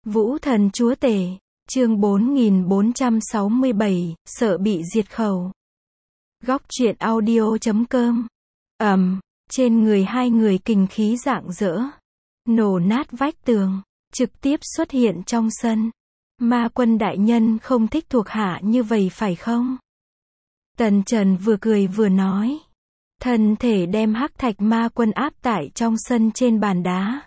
Vũ thần chúa tể, chương 4467, sợ bị diệt khẩu. Góc truyện audio.com. Trên người hai người kình khí rạng rỡ, nổ nát vách tường, trực tiếp xuất hiện trong sân. Ma quân đại nhân không thích thuộc hạ như vậy phải không? Tần Trần vừa cười vừa nói. Thân thể đem hắc thạch ma quân áp tại trong sân trên bàn đá.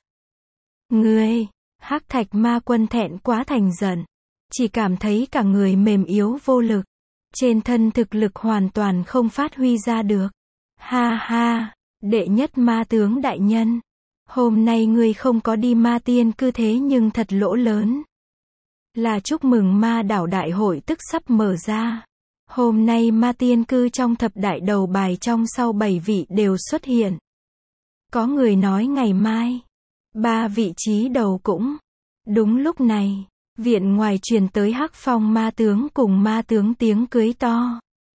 Ngươi! Hắc thạch ma quân thẹn quá thành giận, chỉ cảm thấy cả người mềm yếu vô lực, trên thân thực lực hoàn toàn không phát huy ra được. Ha ha, đệ nhất ma tướng đại nhân, hôm nay ngươi không có đi ma tiên cư thế nhưng thật lỗ lớn. Là chúc mừng ma đảo đại hội tức sắp mở ra. Hôm nay ma tiên cư trong thập đại đầu bài trong sau 7 vị đều xuất hiện. Có người nói ngày mai 3 vị trí đầu cũng. Đúng lúc này, viện ngoài truyền tới Hắc Phong ma tướng cùng ma tướng tiếng cưới to.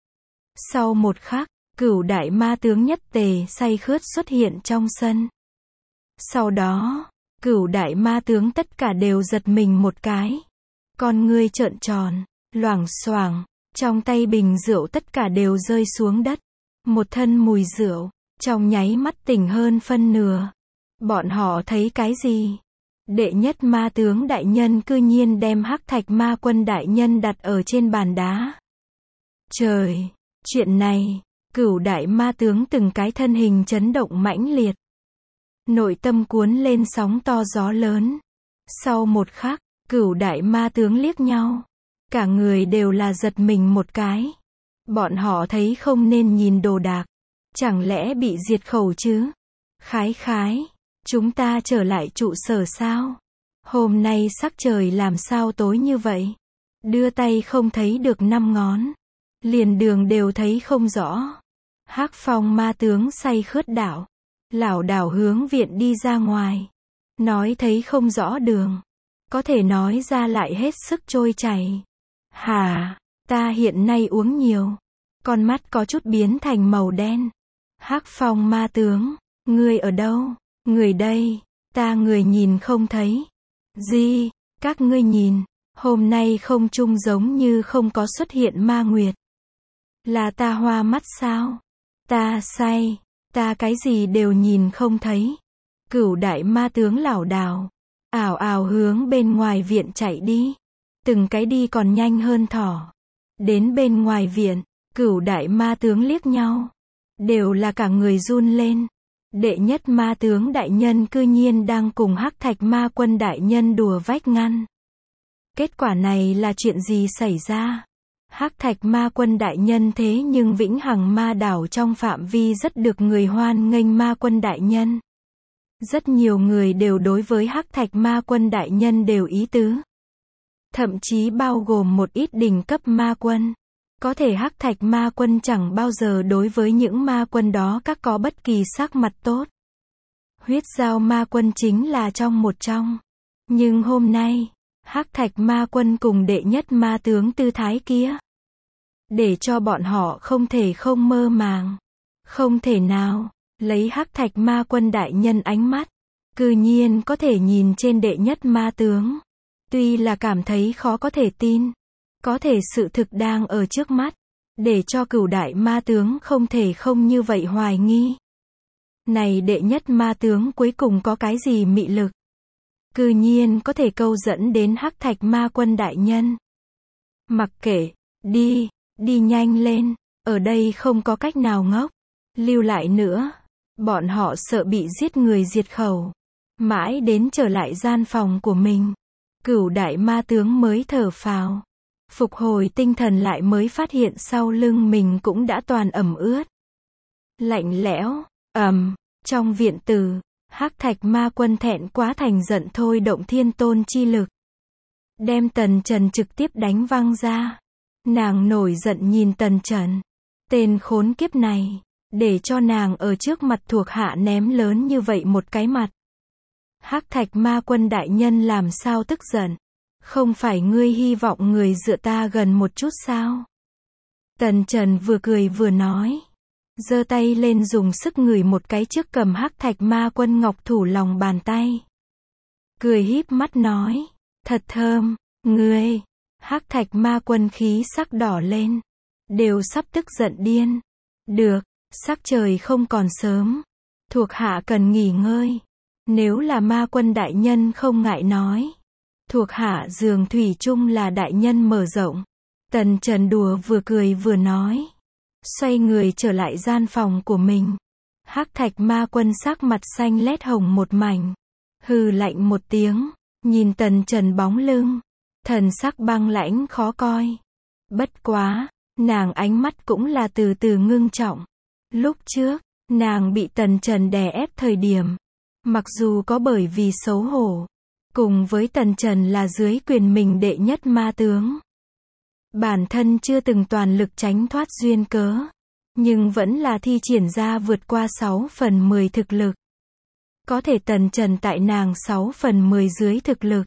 Sau một khắc, Cửu đại ma tướng nhất tề say khướt xuất hiện trong sân. Sau đó, Cửu đại ma tướng tất cả đều giật mình một cái. Con ngươi trợn tròn, loảng xoảng, trong tay bình rượu tất cả đều rơi xuống đất. Một thân mùi rượu, trong nháy mắt tỉnh hơn phân nửa. Bọn họ thấy cái gì? Đệ nhất ma tướng đại nhân cư nhiên đem hắc thạch ma quân đại nhân đặt ở trên bàn đá. Trời! Chuyện này, Cửu đại ma tướng từng cái thân hình chấn động mãnh liệt. Nội tâm cuốn lên sóng to gió lớn. Sau một khắc, Cửu đại ma tướng liếc nhau. Cả người đều là giật mình một cái. Bọn họ thấy không nên nhìn đồ đạc. Chẳng lẽ bị diệt khẩu chứ? Khái. Chúng ta trở lại trụ sở sao? Hôm nay sắc trời làm sao tối như vậy? Đưa tay không thấy được 5 ngón. Liền đường đều thấy không rõ. Hắc Phong ma tướng say khướt đảo. Lảo đảo hướng viện đi ra ngoài. Nói thấy không rõ đường. Có thể nói ra lại hết sức trôi chảy. Hả? Ta hiện nay uống nhiều. Con mắt có chút biến thành màu đen. Hắc Phong ma tướng, ngươi ở đâu? Người đây, ta người nhìn không thấy. Gì? Các ngươi nhìn, hôm nay không trung giống như không có xuất hiện ma nguyệt. Là ta hoa mắt sao? Ta say, ta cái gì đều nhìn không thấy. Cửu đại ma tướng lảo đảo, ảo ảo hướng bên ngoài viện chạy đi. Từng cái đi còn nhanh hơn thỏ. Đến bên ngoài viện, Cửu đại ma tướng liếc nhau. Đều là cả người run lên. Đệ nhất ma tướng đại nhân cư nhiên đang cùng hắc thạch ma quân đại nhân đùa vách ngăn. Kết quả này là chuyện gì xảy ra? Hắc thạch ma quân đại nhân thế nhưng vĩnh hằng ma đảo trong phạm vi rất được người hoan nghênh ma quân đại nhân. Rất nhiều người đều đối với hắc thạch ma quân đại nhân đều ý tứ. Thậm chí bao gồm một ít đỉnh cấp ma quân. Có thể hắc thạch ma quân chẳng bao giờ đối với những ma quân đó các có bất kỳ sắc mặt tốt. Huyết giao ma quân chính là trong một trong. Nhưng hôm nay, hắc thạch ma quân cùng đệ nhất ma tướng tư thái kia. Để cho bọn họ không thể không mơ màng. Không thể nào, lấy hắc thạch ma quân đại nhân ánh mắt. Cư nhiên có thể nhìn trên đệ nhất ma tướng. Tuy là cảm thấy khó có thể tin. Có thể sự thực đang ở trước mắt, để cho Cửu đại ma tướng không thể không như vậy hoài nghi. Này đệ nhất ma tướng cuối cùng có cái gì mị lực? Cư nhiên có thể câu dẫn đến hắc thạch ma quân đại nhân. Mặc kệ, đi nhanh lên, ở đây không có cách nào ngốc, lưu lại nữa. Bọn họ sợ bị giết người diệt khẩu. Mãi đến trở lại gian phòng của mình, Cửu đại ma tướng mới thở phào. Phục hồi tinh thần lại mới phát hiện sau lưng mình cũng đã toàn ẩm ướt. Lạnh lẽo, trong viện tử, hắc thạch ma quân thẹn quá thành giận thôi động thiên tôn chi lực. Đem Tần Trần trực tiếp đánh văng ra. Nàng nổi giận nhìn Tần Trần. Tên khốn kiếp này, để cho nàng ở trước mặt thuộc hạ ném lớn như vậy một cái mặt. Hắc thạch ma quân đại nhân làm sao tức giận? Không phải ngươi hy vọng người dựa ta gần một chút sao? Tần Trần vừa cười vừa nói. Giơ tay lên dùng sức ngửi một cái trước cầm hắc thạch ma quân ngọc thủ lòng bàn tay. Cười híp mắt nói. Thật thơm, ngươi. Hắc thạch ma quân khí sắc đỏ lên. Đều sắp tức giận điên. Được, sắc trời không còn sớm. Thuộc hạ cần nghỉ ngơi. Nếu là ma quân đại nhân không ngại nói. Thuộc hạ giường thủy chung là đại nhân mở rộng. Tần Trần đùa vừa cười vừa nói. Xoay người trở lại gian phòng của mình. Hắc thạch ma quân sắc mặt xanh lét hồng một mảnh. Hừ lạnh một tiếng. Nhìn Tần Trần bóng lưng. Thần sắc băng lãnh khó coi. Bất quá, nàng ánh mắt cũng là từ từ ngưng trọng. Lúc trước, nàng bị Tần Trần đè ép thời điểm. Mặc dù có bởi vì xấu hổ. Cùng với Tần Trần là dưới quyền mình đệ nhất ma tướng. Bản thân chưa từng toàn lực tránh thoát duyên cớ. Nhưng vẫn là thi triển ra vượt qua 6/10 thực lực. Có thể Tần Trần tại nàng 6/10 dưới thực lực.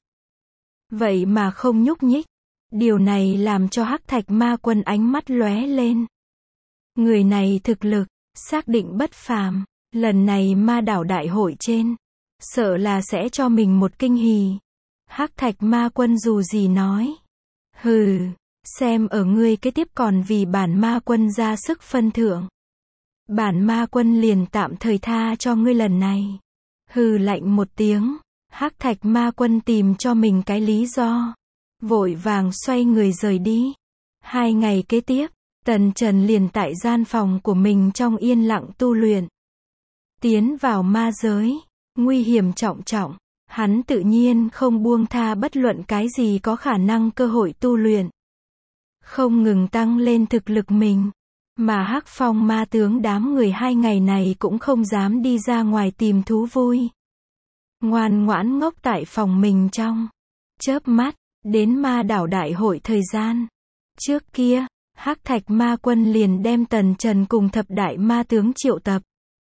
Vậy mà không nhúc nhích. Điều này làm cho Hắc thạch ma quân ánh mắt lóe lên. Người này thực lực, xác định bất phàm. Lần này ma đảo đại hội trên. Sợ là sẽ cho mình một kinh hỉ. Hắc thạch ma quân dù gì nói. Hừ, xem ở ngươi kế tiếp còn vì bản ma quân ra sức phân thưởng. Bản ma quân liền tạm thời tha cho ngươi lần này. Hừ lạnh một tiếng. Hắc thạch ma quân tìm cho mình cái lý do. Vội vàng xoay người rời đi. 2 ngày kế tiếp, Tần Trần liền tại gian phòng của mình trong yên lặng tu luyện. Tiến vào ma giới, nguy hiểm trọng trọng. Hắn tự nhiên không buông tha bất luận cái gì có khả năng cơ hội tu luyện. Không ngừng tăng lên thực lực mình. Mà Hắc Phong ma tướng đám người 2 ngày này cũng không dám đi ra ngoài tìm thú vui. Ngoan ngoãn ngốc tại phòng mình trong. Chớp mắt, đến ma đảo đại hội thời gian. Trước kia, Hắc thạch ma quân liền đem Tần Trần cùng thập đại ma tướng triệu tập.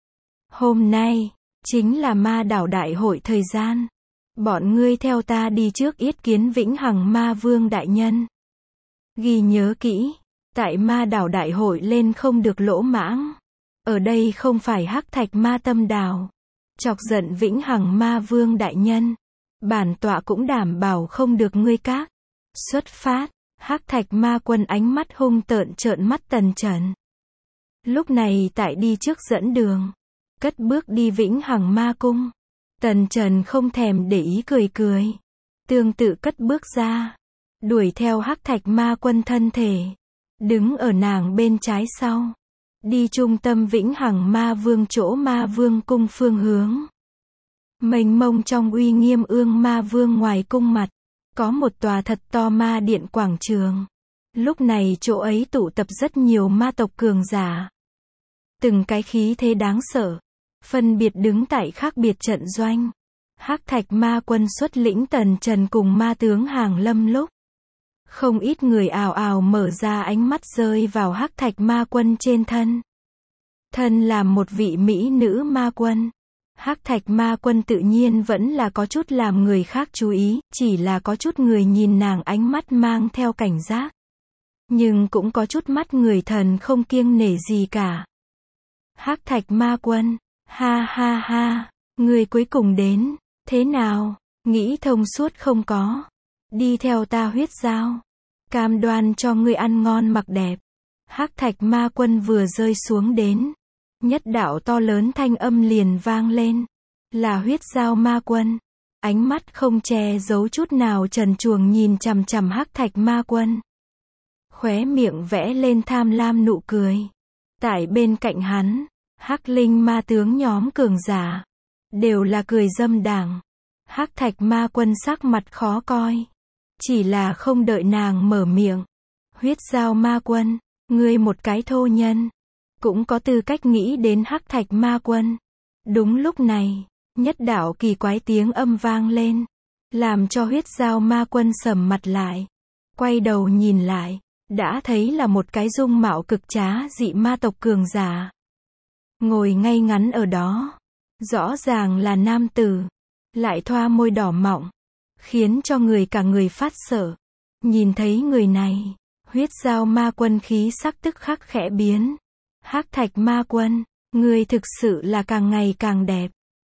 Hôm nay, chính là ma đảo đại hội thời gian. Bọn ngươi theo ta đi trước yết kiến vĩnh hằng ma vương đại nhân. Ghi nhớ kỹ, tại ma đảo đại hội lên không được lỗ mãng. Ở đây không phải Hắc thạch ma tâm đảo. Chọc giận vĩnh hằng ma vương đại nhân. Bản tọa cũng đảm bảo không được ngươi các. Xuất phát, Hắc thạch ma quân ánh mắt hung tợn trợn mắt Tần Trần. Lúc này tại đi trước dẫn đường. Cất bước đi vĩnh hằng ma cung. Tần Trần không thèm để ý cười cười. Tương tự cất bước ra. Đuổi theo Hắc thạch ma quân thân thể. Đứng ở nàng bên trái sau. Đi trung tâm vĩnh hằng ma vương chỗ ma vương cung phương hướng. Mênh mông trong uy nghiêm ương ma vương ngoài cung mặt. Có một tòa thật to ma điện quảng trường. Lúc này chỗ ấy tụ tập rất nhiều ma tộc cường giả. Từng cái khí thế đáng sợ. Phân biệt đứng tại khác biệt trận doanh. Hắc thạch ma quân xuất lĩnh Tần Trần cùng ma tướng hàng lâm lúc. Không ít người ào ào mở ra ánh mắt rơi vào Hắc thạch ma quân trên thân. Thân là một vị mỹ nữ ma quân. Hắc thạch ma quân tự nhiên vẫn là có chút làm người khác chú ý, chỉ là có chút người nhìn nàng ánh mắt mang theo cảnh giác. Nhưng cũng có chút mắt người thần không kiêng nể gì cả. Hắc thạch ma quân, ha ha ha, người cuối cùng đến, thế nào, nghĩ thông suốt không có? Đi theo ta huyết giao, cam đoan cho ngươi ăn ngon mặc đẹp. Hắc thạch ma quân vừa rơi xuống đến. Nhất đạo to lớn thanh âm liền vang lên. Là huyết giao ma quân. Ánh mắt không che giấu chút nào trần truồng nhìn chằm chằm Hắc thạch ma quân. Khóe miệng vẽ lên tham lam nụ cười. Tại bên cạnh hắn, Hắc linh ma tướng nhóm cường giả. Đều là cười dâm đảng. Hắc thạch ma quân sắc mặt khó coi. Chỉ là không đợi nàng mở miệng. Huyết giao ma quân, ngươi một cái thô nhân. Cũng có tư cách nghĩ đến Hắc thạch ma quân. Đúng lúc này, nhất đạo kỳ quái tiếng âm vang lên. Làm cho huyết giao ma quân sầm mặt lại. Quay đầu nhìn lại, đã thấy là một cái dung mạo cực trá dị ma tộc cường giả. Ngồi ngay ngắn ở đó. Rõ ràng là nam tử. Lại thoa môi đỏ mọng. Khiến cho người cả người phát sợ. Nhìn thấy người này, huyết giao ma quân khí sắc tức khắc khẽ biến. Hắc thạch ma quân, ngươi thực sự là càng ngày càng đẹp.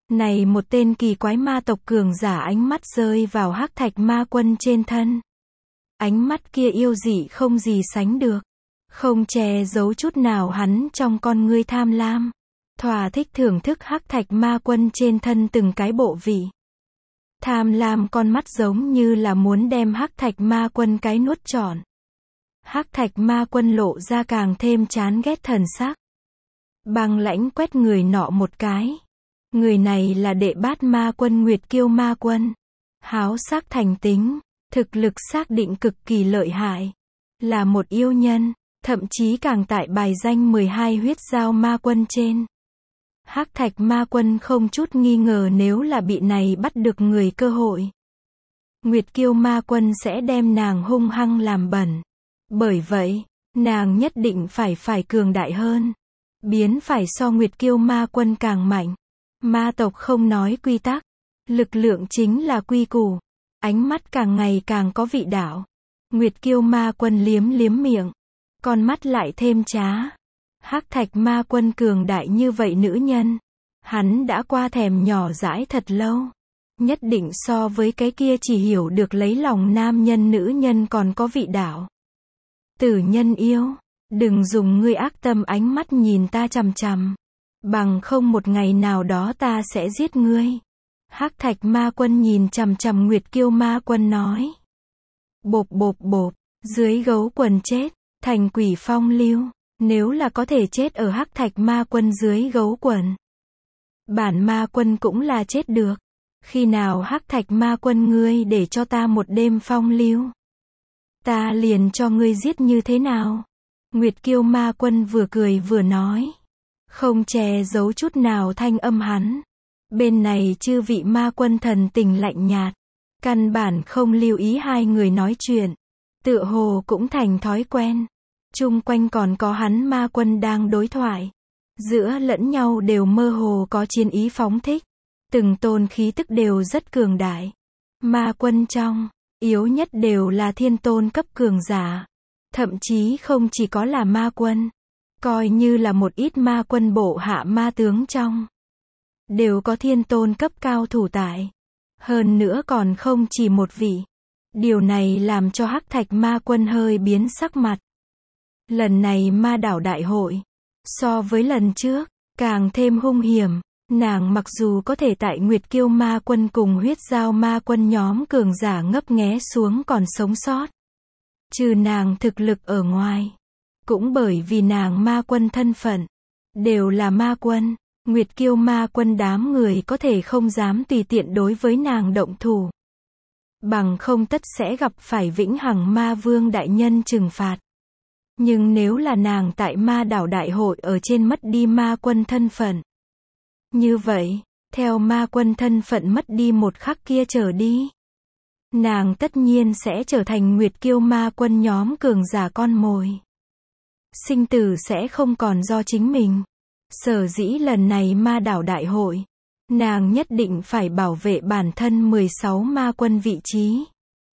Này một tên kỳ quái ma tộc cường giả, ánh mắt rơi vào hắc thạch ma quân trên thân. Ánh mắt kia yêu dị không gì sánh được. Không che giấu chút nào hắn trong con ngươi tham lam. Thỏa thích thưởng thức hắc thạch ma quân trên thân từng cái bộ vị. Tham lam con mắt giống như là muốn đem hắc thạch ma quân cái nuốt trọn. Hắc thạch ma quân lộ ra càng thêm chán ghét thần sắc. Băng lãnh quét người nọ một cái. Người này là đệ bát ma quân Nguyệt Kiêu ma quân. Háo sắc thành tính, thực lực xác định cực kỳ lợi hại. Là một yêu nhân, thậm chí càng tại bài danh 12 huyết giao ma quân trên. Hắc thạch ma quân không chút nghi ngờ nếu là bị này bắt được người cơ hội. Nguyệt Kiêu ma quân sẽ đem nàng hung hăng làm bẩn. Bởi vậy, nàng nhất định phải cường đại hơn. Biến phải so Nguyệt Kiêu ma quân càng mạnh. Ma tộc không nói quy tắc. Lực lượng chính là quy củ. Ánh mắt càng ngày càng có vị đạo. Nguyệt Kiêu ma quân liếm liếm miệng. Con mắt lại thêm trá. Hắc thạch ma quân cường đại như vậy nữ nhân. Hắn đã qua thèm nhỏ dãi thật lâu. Nhất định so với cái kia chỉ hiểu được lấy lòng nam nhân nữ nhân còn có vị đạo. Tử nhân yêu. Đừng dùng ngươi ác tâm ánh mắt nhìn ta chằm chằm. Bằng không một ngày nào đó ta sẽ giết ngươi. Hắc thạch ma quân nhìn chằm chằm Nguyệt Kiêu ma quân nói. Bộp bộp bộp. Dưới gấu quần chết. Thành quỷ phong lưu. Nếu là có thể chết ở hắc thạch ma quân dưới gấu quần. Bản ma quân cũng là chết được. Khi nào hắc thạch ma quân ngươi để cho ta một đêm phong lưu. Ta liền cho ngươi giết như thế nào. Nguyệt Kiêu ma quân vừa cười vừa nói. Không che giấu chút nào thanh âm hắn. Bên này chư vị ma quân thần tình lạnh nhạt. Căn bản không lưu ý hai người nói chuyện. Tựa hồ cũng thành thói quen. Chung quanh còn có hắn ma quân đang đối thoại. Giữa lẫn nhau đều mơ hồ có chiến ý phóng thích. Từng tôn khí tức đều rất cường đại. Ma quân trong, yếu nhất đều là thiên tôn cấp cường giả. Thậm chí không chỉ có là ma quân. Coi như là một ít ma quân bộ hạ ma tướng trong. Đều có thiên tôn cấp cao thủ tại. Hơn nữa còn không chỉ một vị. Điều này làm cho hắc thạch ma quân hơi biến sắc mặt. Lần này ma đảo đại hội. So với lần trước, càng thêm hung hiểm. Nàng mặc dù có thể tại Nguyệt Kiêu ma quân cùng huyết giao ma quân nhóm cường giả ngấp nghé xuống còn sống sót. Trừ nàng thực lực ở ngoài. Cũng bởi vì nàng ma quân thân phận. Đều là ma quân. Nguyệt Kiêu ma quân đám người có thể không dám tùy tiện đối với nàng động thủ. Bằng không tất sẽ gặp phải vĩnh hằng ma vương đại nhân trừng phạt. Nhưng nếu là nàng tại ma đảo đại hội ở trên mất đi ma quân thân phận. Như vậy, theo ma quân thân phận mất đi một khắc kia trở đi. Nàng tất nhiên sẽ trở thành Nguyệt Kiêu ma quân nhóm cường giả con mồi. Sinh tử sẽ không còn do chính mình. Sở dĩ lần này ma đảo đại hội. Nàng nhất định phải bảo vệ bản thân 16 ma quân vị trí.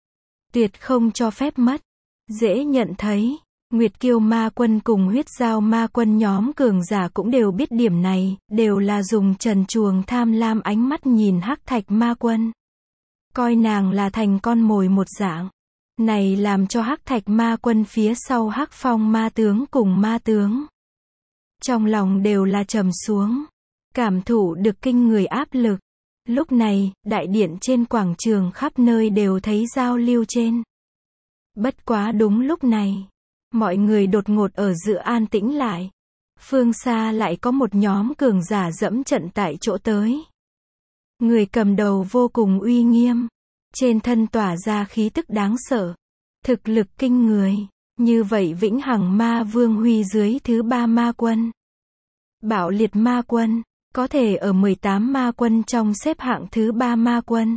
Tuyệt không cho phép mất. Dễ nhận thấy. Nguyệt Kiêu ma quân cùng huyết giao ma quân nhóm cường giả cũng đều biết điểm này, đều là dùng trần truồng tham lam ánh mắt nhìn hắc thạch ma quân. Coi nàng là thành con mồi một dạng. Này làm cho hắc thạch ma quân phía sau hắc phong ma tướng cùng ma tướng. Trong lòng đều là trầm xuống. Cảm thụ được kinh người áp lực. Lúc này, đại điện trên quảng trường khắp nơi đều thấy giao lưu trên. Bất quá đúng lúc này. Mọi người đột ngột ở giữa an tĩnh lại. Phương xa lại có một nhóm cường giả dẫm trận tại chỗ tới. Người cầm đầu vô cùng uy nghiêm. Trên thân tỏa ra khí tức đáng sợ. Thực lực kinh người. Như vậy vĩnh hằng ma vương huy dưới thứ 3 ma quân. Bạo liệt ma quân. Có thể ở 18 ma quân trong xếp hạng thứ 3 ma quân.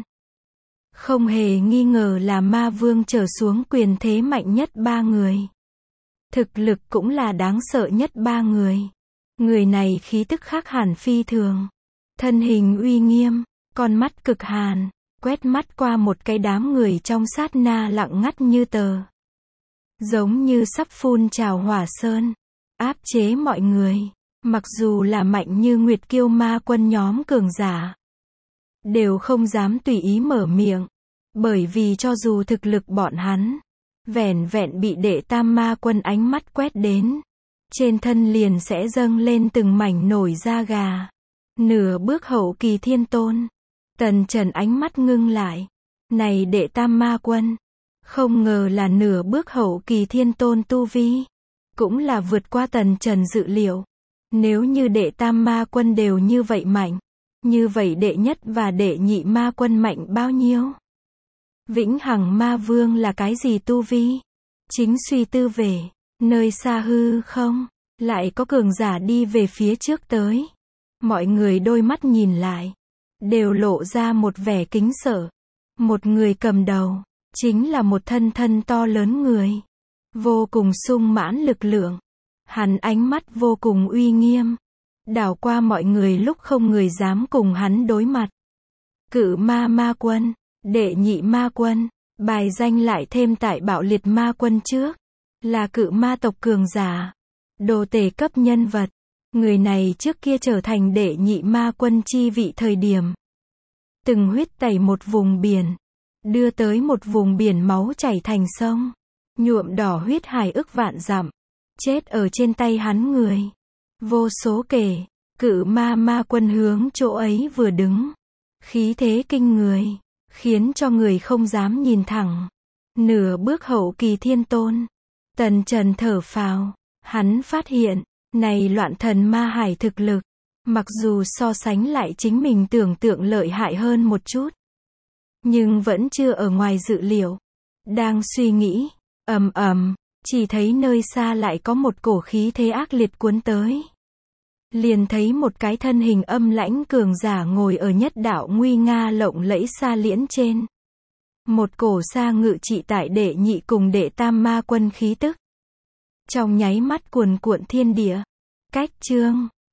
Không hề nghi ngờ là ma vương trở xuống quyền thế mạnh nhất 3 người. Thực lực cũng là đáng sợ nhất 3 người. Người này khí tức khác hẳn phi thường. Thân hình uy nghiêm, con mắt cực hàn, quét mắt qua một cái đám người trong sát na lặng ngắt như tờ. Giống như sắp phun trào hỏa sơn, áp chế mọi người. Mặc dù là mạnh như Nguyệt Kiêu ma quân nhóm cường giả, đều không dám tùy ý mở miệng. Bởi vì cho dù thực lực bọn hắn, vẻn vẹn bị đệ tam ma quân ánh mắt quét đến, trên thân liền sẽ dâng lên từng mảnh nổi da gà. Nửa bước hậu kỳ thiên tôn. Tần Trần ánh mắt ngưng lại. Này đệ tam ma quân, không ngờ là nửa bước hậu kỳ thiên tôn tu vi. Cũng là vượt qua Tần Trần dự liệu. Nếu như đệ tam ma quân đều như vậy mạnh, như vậy đệ nhất và đệ nhị ma quân mạnh bao nhiêu? Vĩnh hằng ma vương là cái gì tu vi? Chính suy tư về, nơi xa hư không, lại có cường giả đi về phía trước tới. Mọi người đôi mắt nhìn lại, đều lộ ra một vẻ kính sợ. Một người cầm đầu, chính là một thân thân to lớn người, vô cùng sung mãn lực lượng. Hắn ánh mắt vô cùng uy nghiêm, đảo qua mọi người lúc không người dám cùng hắn đối mặt. Cự ma ma quân, đệ nhị ma quân, bài danh lại thêm tại bạo liệt ma quân trước, là cự ma tộc cường giả, đồ tể cấp nhân vật. Người này trước kia trở thành đệ nhị ma quân chi vị thời điểm, từng huyết tẩy một vùng biển, đưa tới một vùng biển máu chảy thành sông, nhuộm đỏ huyết hải ức vạn dặm, chết ở trên tay hắn người, vô số kể. Cự ma ma quân hướng chỗ ấy vừa đứng, khí thế kinh người, khiến cho người không dám nhìn thẳng. Nửa bước hậu kỳ thiên tôn. Tần Trần thở phào, hắn phát hiện, này loạn thần ma hải thực lực, mặc dù so sánh lại chính mình tưởng tượng lợi hại hơn một chút, nhưng vẫn chưa ở ngoài dự liệu. Đang suy nghĩ, chỉ thấy nơi xa lại có một cổ khí thế ác liệt cuốn tới. Liền thấy một cái thân hình âm lãnh cường giả ngồi ở nhất đạo nguy nga lộng lẫy sa liễn trên. Một cổ sa ngự trị tại đệ nhị cùng đệ tam ma quân khí tức. Trong nháy mắt cuồn cuộn thiên địa. Cách chương